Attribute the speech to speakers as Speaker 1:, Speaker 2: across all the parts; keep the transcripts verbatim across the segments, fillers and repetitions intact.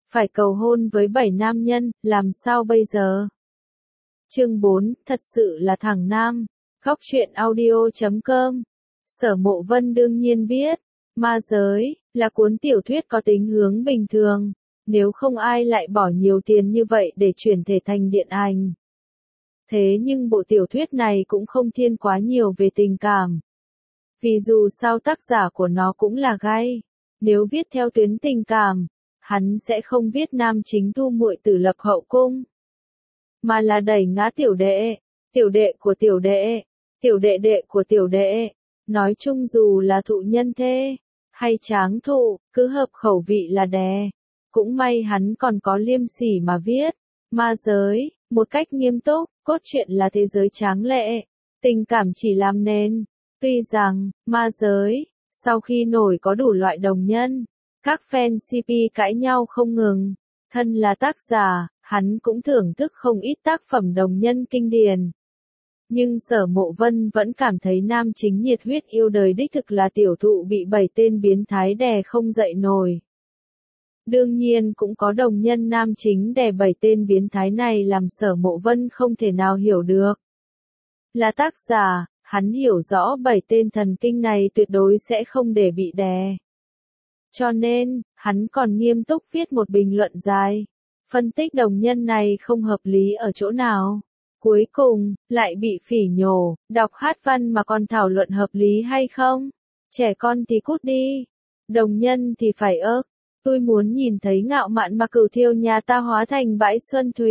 Speaker 1: phải cầu hôn với bảy nam nhân, làm sao bây giờ? Chương bốn, thật sự là thằng nam. Góc truyện audio chấm com. Sở Mộ Vân đương nhiên biết, ma giới là cuốn tiểu thuyết có tính hướng bình thường, nếu không ai lại bỏ nhiều tiền như vậy để chuyển thể thành điện ảnh. Thế nhưng bộ tiểu thuyết này cũng không thiên quá nhiều về tình cảm. Vì dù sao tác giả của nó cũng là gay, nếu viết theo tuyến tình cảm, hắn sẽ không viết nam chính thu muội tử lập hậu cung, mà là đẩy ngã tiểu đệ, tiểu đệ của tiểu đệ, tiểu đệ đệ của tiểu đệ. Nói chung dù là thụ nhân thê, hay tráng thụ, cứ hợp khẩu vị là đè. Cũng may hắn còn có liêm sỉ mà viết. Ma giới, một cách nghiêm túc, cốt truyện là thế giới tráng lệ, tình cảm chỉ làm nên. Tuy rằng, ma giới, sau khi nổi có đủ loại đồng nhân, các fan xê pê cãi nhau không ngừng. Thân là tác giả, hắn cũng thưởng thức không ít tác phẩm đồng nhân kinh điển. Nhưng Sở Mộ Vân vẫn cảm thấy nam chính nhiệt huyết yêu đời đích thực là tiểu thụ bị bảy tên biến thái đè không dậy nổi. Đương nhiên cũng có đồng nhân nam chính đè bảy tên biến thái này làm Sở Mộ Vân không thể nào hiểu được. Là tác giả, hắn hiểu rõ bảy tên thần kinh này tuyệt đối sẽ không để bị đè. Cho nên, hắn còn nghiêm túc viết một bình luận dài, phân tích đồng nhân này không hợp lý ở chỗ nào. Cuối cùng, lại bị phỉ nhổ, đọc hát văn mà còn thảo luận hợp lý hay không? Trẻ con thì cút đi, đồng nhân thì phải ớt. Tôi muốn nhìn thấy ngạo mạn mà cửu thiêu nhà ta hóa thành bãi xuân thủy.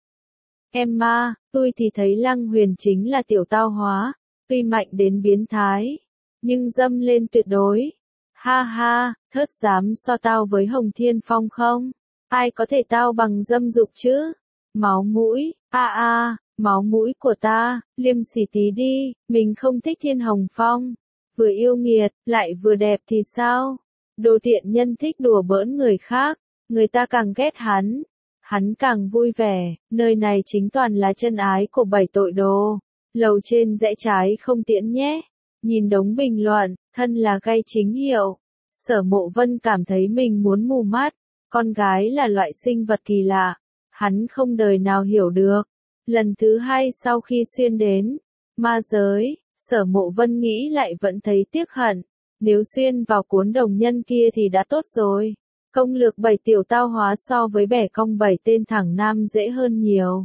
Speaker 1: Em ma, tôi thì thấy Lăng Huyền chính là tiểu tao hóa, tuy mạnh đến biến thái, nhưng dâm lên tuyệt đối. Ha ha, thớt dám so tao với Hồng Thiên Phong không? Ai có thể tao bằng dâm dục chứ? Máu mũi, a à, a, à, máu mũi của ta, liêm sỉ tí đi, mình không thích Thiên Hồng Phong. Vừa yêu nghiệt, lại vừa đẹp thì sao? Đồ tiện nhân thích đùa bỡn người khác, người ta càng ghét hắn, hắn càng vui vẻ, nơi này chính toàn là chân ái của bảy tội đồ. Lầu trên rẽ trái không tiễn nhé. Nhìn đống bình luận, thân là gay chính hiệu. Sở Mộ Vân cảm thấy mình muốn mù mắt, con gái là loại sinh vật kỳ lạ, hắn không đời nào hiểu được. Lần thứ hai sau khi xuyên đến ma giới, Sở Mộ Vân nghĩ lại vẫn thấy tiếc hận. Nếu xuyên vào cuốn đồng nhân kia thì đã tốt rồi. Công lược bảy tiểu tao hóa so với bẻ cong bảy tên thẳng nam dễ hơn nhiều.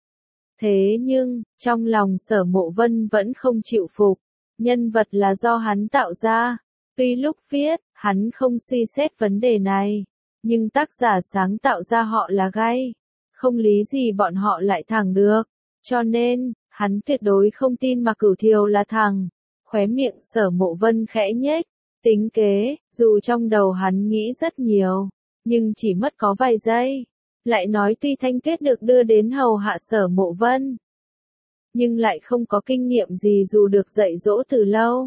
Speaker 1: Thế nhưng, trong lòng Sở Mộ Vân vẫn không chịu phục. Nhân vật là do hắn tạo ra. Tuy lúc viết, hắn không suy xét vấn đề này. Nhưng tác giả sáng tạo ra họ là gay. Không lý gì bọn họ lại thẳng được. Cho nên, hắn tuyệt đối không tin mà cửu thiều là thằng. Khóe miệng Sở Mộ Vân khẽ nhếch, tính kế, dù trong đầu hắn nghĩ rất nhiều, nhưng chỉ mất có vài giây. Lại nói tuy Thanh Tuyết được đưa đến hầu hạ Sở Mộ Vân, nhưng lại không có kinh nghiệm gì dù được dạy dỗ từ lâu.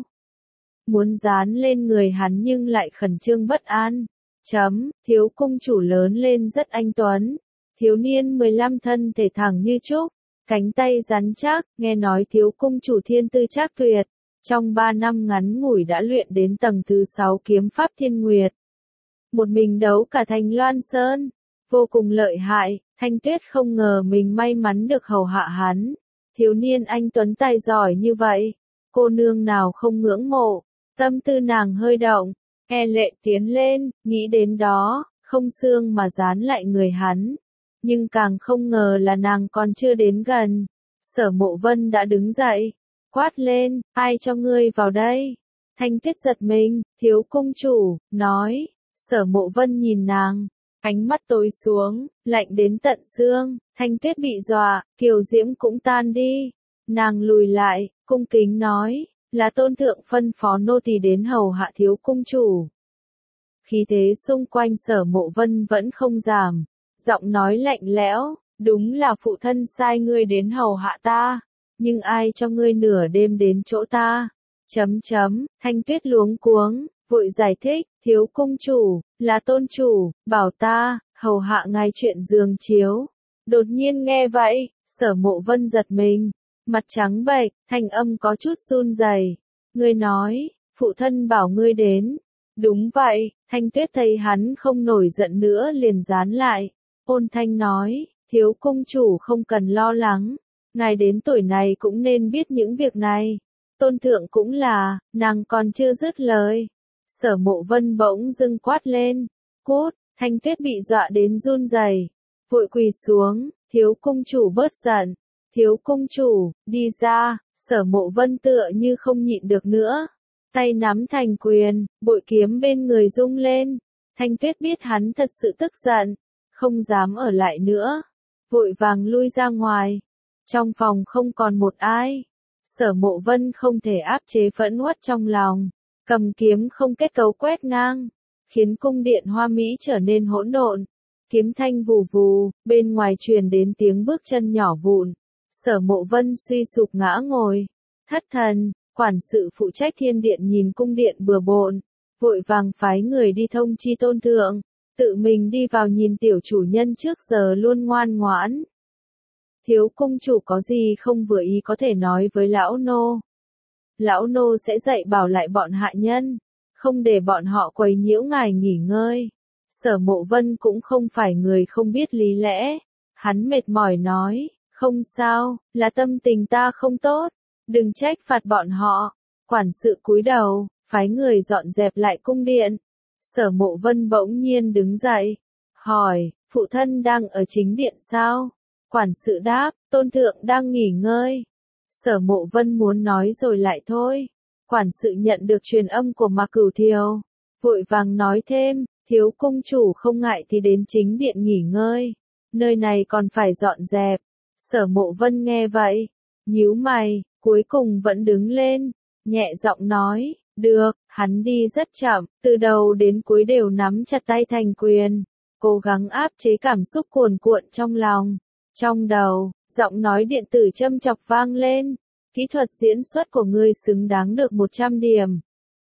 Speaker 1: Muốn dán lên người hắn nhưng lại khẩn trương bất an. Chấm, thiếu cung chủ lớn lên rất anh tuấn. Thiếu niên mười lăm thân thể thẳng như trúc, cánh tay rắn chắc, nghe nói thiếu cung chủ thiên tư trác tuyệt. Trong ba năm ngắn ngủi đã luyện đến tầng thứ sáu kiếm pháp thiên nguyệt. Một mình đấu cả thành Loan Sơn. Vô cùng lợi hại, Thanh Tuyết không ngờ mình may mắn được hầu hạ hắn. Thiếu niên anh tuấn tài giỏi như vậy. Cô nương nào không ngưỡng mộ. Tâm tư nàng hơi động. E lệ tiến lên, nghĩ đến đó, không xương mà dán lại người hắn. Nhưng càng không ngờ là nàng còn chưa đến gần. Sở Mộ Vân đã đứng dậy. Quát lên, ai cho ngươi vào đây? Thanh Tuyết giật mình, thiếu cung chủ, nói. Sở Mộ Vân nhìn nàng, ánh mắt tối xuống, lạnh đến tận xương. Thanh Tuyết bị dọa, kiều diễm cũng tan đi. Nàng lùi lại, cung kính nói, là tôn thượng phân phó nô tỳ đến hầu hạ thiếu cung chủ. Khí thế xung quanh Sở Mộ Vân vẫn không giảm, giọng nói lạnh lẽo, đúng là phụ thân sai ngươi đến hầu hạ ta. Nhưng ai cho ngươi nửa đêm đến chỗ ta? Chấm chấm, Thanh Tuyết luống cuống, vội giải thích, thiếu cung chủ, là tôn chủ, bảo ta, hầu hạ ngài chuyện giường chiếu. Đột nhiên nghe vậy, Sở Mộ Vân giật mình, mặt trắng bệch, thanh âm có chút run rẩy. Ngươi nói, phụ thân bảo ngươi đến, Đúng vậy, Thanh Tuyết thấy hắn không nổi giận nữa liền dán lại. Ôn thanh nói, thiếu cung chủ không cần lo lắng, ngài đến tuổi này cũng nên biết những việc này. Tôn thượng cũng là, nàng còn chưa dứt lời. Sở Mộ Vân bỗng dưng quát lên, cút, Thanh Tuyết bị dọa đến run rẩy, vội quỳ xuống, thiếu cung chủ bớt giận, thiếu cung chủ, đi ra. Sở Mộ Vân tựa như không nhịn được nữa, tay nắm thành quyền, bội kiếm bên người rung lên. Thanh Tuyết biết hắn thật sự tức giận, không dám ở lại nữa, vội vàng lui ra ngoài. Trong phòng không còn một ai. Sở Mộ Vân không thể áp chế phẫn uất trong lòng, cầm kiếm không kết cấu quét ngang, khiến cung điện hoa mỹ trở nên hỗn độn. Kiếm thanh vù vù, bên ngoài truyền đến tiếng bước chân nhỏ vụn. Sở Mộ Vân suy sụp ngã ngồi. Thất thần, quản sự phụ trách thiên điện nhìn cung điện bừa bộn, vội vàng phái người đi thông chi tôn thượng, tự mình đi vào nhìn tiểu chủ nhân trước giờ luôn ngoan ngoãn. Thiếu cung chủ có gì không vừa ý có thể nói với lão nô. Lão nô sẽ dạy bảo lại bọn hạ nhân, không để bọn họ quấy nhiễu ngài nghỉ ngơi. Sở Mộ Vân cũng không phải người không biết lý lẽ. Hắn mệt mỏi nói, không sao, là tâm tình ta không tốt, đừng trách phạt bọn họ. Quản sự cúi đầu, phái người dọn dẹp lại cung điện. Sở Mộ Vân bỗng nhiên đứng dậy, hỏi, phụ thân đang ở chính điện sao? Quản sự đáp, tôn thượng đang nghỉ ngơi. Sở Mộ Vân muốn nói rồi lại thôi. Quản sự nhận được truyền âm của Mạc Cửu Thiều, vội vàng nói thêm, thiếu cung chủ không ngại thì đến chính điện nghỉ ngơi, nơi này còn phải dọn dẹp. Sở Mộ Vân nghe vậy, nhíu mày, cuối cùng vẫn đứng lên, nhẹ giọng nói, được. Hắn đi rất chậm, từ đầu đến cuối đều nắm chặt tay thành quyền, cố gắng áp chế cảm xúc cuồn cuộn trong lòng. Trong đầu, giọng nói điện tử châm chọc vang lên, kỹ thuật diễn xuất của ngươi xứng đáng được một trăm điểm.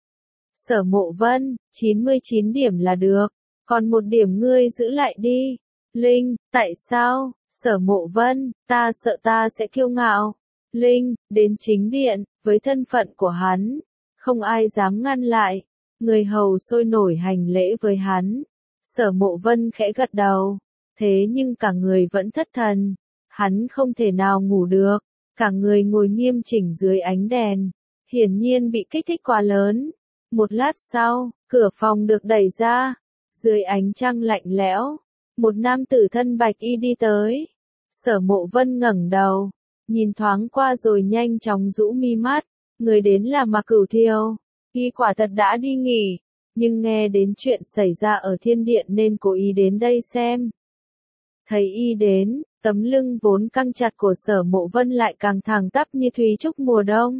Speaker 1: Sở Mộ Vân, chín mươi chín điểm là được, còn một điểm ngươi giữ lại đi. Linh, tại sao? Sở Mộ Vân, ta sợ ta sẽ kiêu ngạo. Linh, đến chính điện, với thân phận của hắn, không ai dám ngăn lại. Người hầu sôi nổi hành lễ với hắn. Sở Mộ Vân khẽ gật đầu, thế nhưng cả người vẫn thất thần. Hắn không thể nào ngủ được, cả người ngồi nghiêm chỉnh dưới ánh đèn, hiển nhiên bị kích thích quá lớn. Một lát sau, cửa phòng được đẩy ra, dưới ánh trăng lạnh lẽo, một nam tử thân bạch y đi tới. Sở Mộ Vân ngẩng đầu, nhìn thoáng qua rồi nhanh chóng rũ mi mắt, người đến là Mạc Cửu Thiều. Y quả thật đã đi nghỉ, nhưng nghe đến chuyện xảy ra ở thiên điện nên cố ý đến đây xem. Thấy y đến, tấm lưng vốn căng chặt của Sở Mộ Vân lại càng thẳng tắp như thủy trúc mùa đông,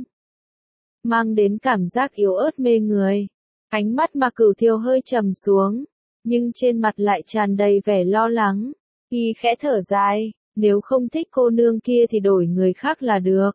Speaker 1: mang đến cảm giác yếu ớt mê người. Ánh mắt Mạc Cửu Thiều hơi trầm xuống, nhưng trên mặt lại tràn đầy vẻ lo lắng. Y khẽ thở dài, nếu không thích cô nương kia thì đổi người khác là được.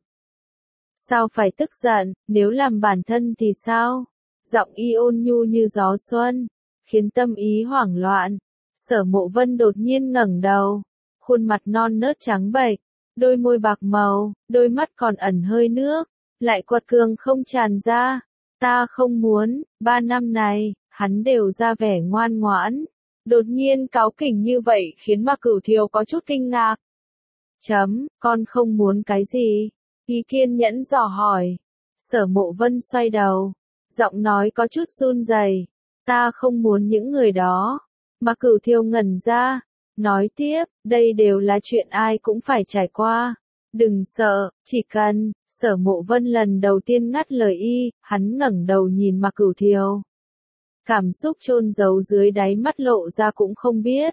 Speaker 1: Sao phải tức giận, nếu làm bản thân thì sao? Giọng y ôn nhu như gió xuân, khiến tâm ý hoảng loạn. Sở Mộ Vân đột nhiên ngẩng đầu, khuôn mặt non nớt trắng bệch, đôi môi bạc màu, đôi mắt còn ẩn hơi nước, lại quật cường không tràn ra. Ta không muốn, ba năm này, hắn đều ra vẻ ngoan ngoãn. Đột nhiên cáu kỉnh như vậy khiến Mạc Cửu Thiều có chút kinh ngạc. Chấm, con không muốn cái gì? Y kiên nhẫn dò hỏi. Sở Mộ Vân xoay đầu, giọng nói có chút run rẩy. Ta không muốn những người đó. Mạc Cửu Thiều ngẩn ra, nói tiếp, đây đều là chuyện ai cũng phải trải qua. Đừng sợ, chỉ cần. Sở Mộ Vân lần đầu tiên ngắt lời y, hắn ngẩng đầu nhìn Mạc Cửu Thiều. Cảm xúc chôn giấu dưới đáy mắt lộ ra cũng không biết.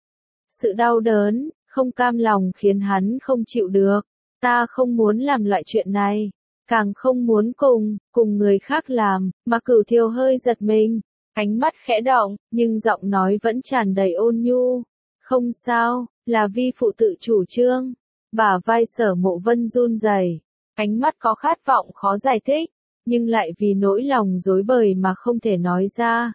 Speaker 1: Sự đau đớn, không cam lòng khiến hắn không chịu được. Ta không muốn làm loại chuyện này, càng không muốn cùng, cùng người khác làm. Mạc Cửu Thiều hơi giật mình, ánh mắt khẽ động, nhưng giọng nói vẫn tràn đầy ôn nhu. Không sao, là vi phụ tự chủ trương. Bả vai Sở Mộ Vân run rẩy, ánh mắt có khát vọng khó giải thích, nhưng lại vì nỗi lòng rối bời mà không thể nói ra.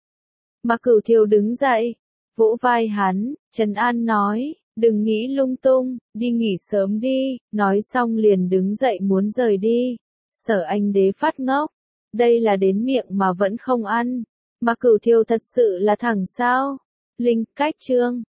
Speaker 1: Mạc Cửu Thiều đứng dậy, vỗ vai hắn, trấn an nói, đừng nghĩ lung tung, đi nghỉ sớm đi. Nói xong liền đứng dậy muốn rời đi. Sở Anh Đế phát ngốc, đây là đến miệng mà vẫn không ăn. Mà Cửu Thiều thật sự là thẳng sao? Link cách chương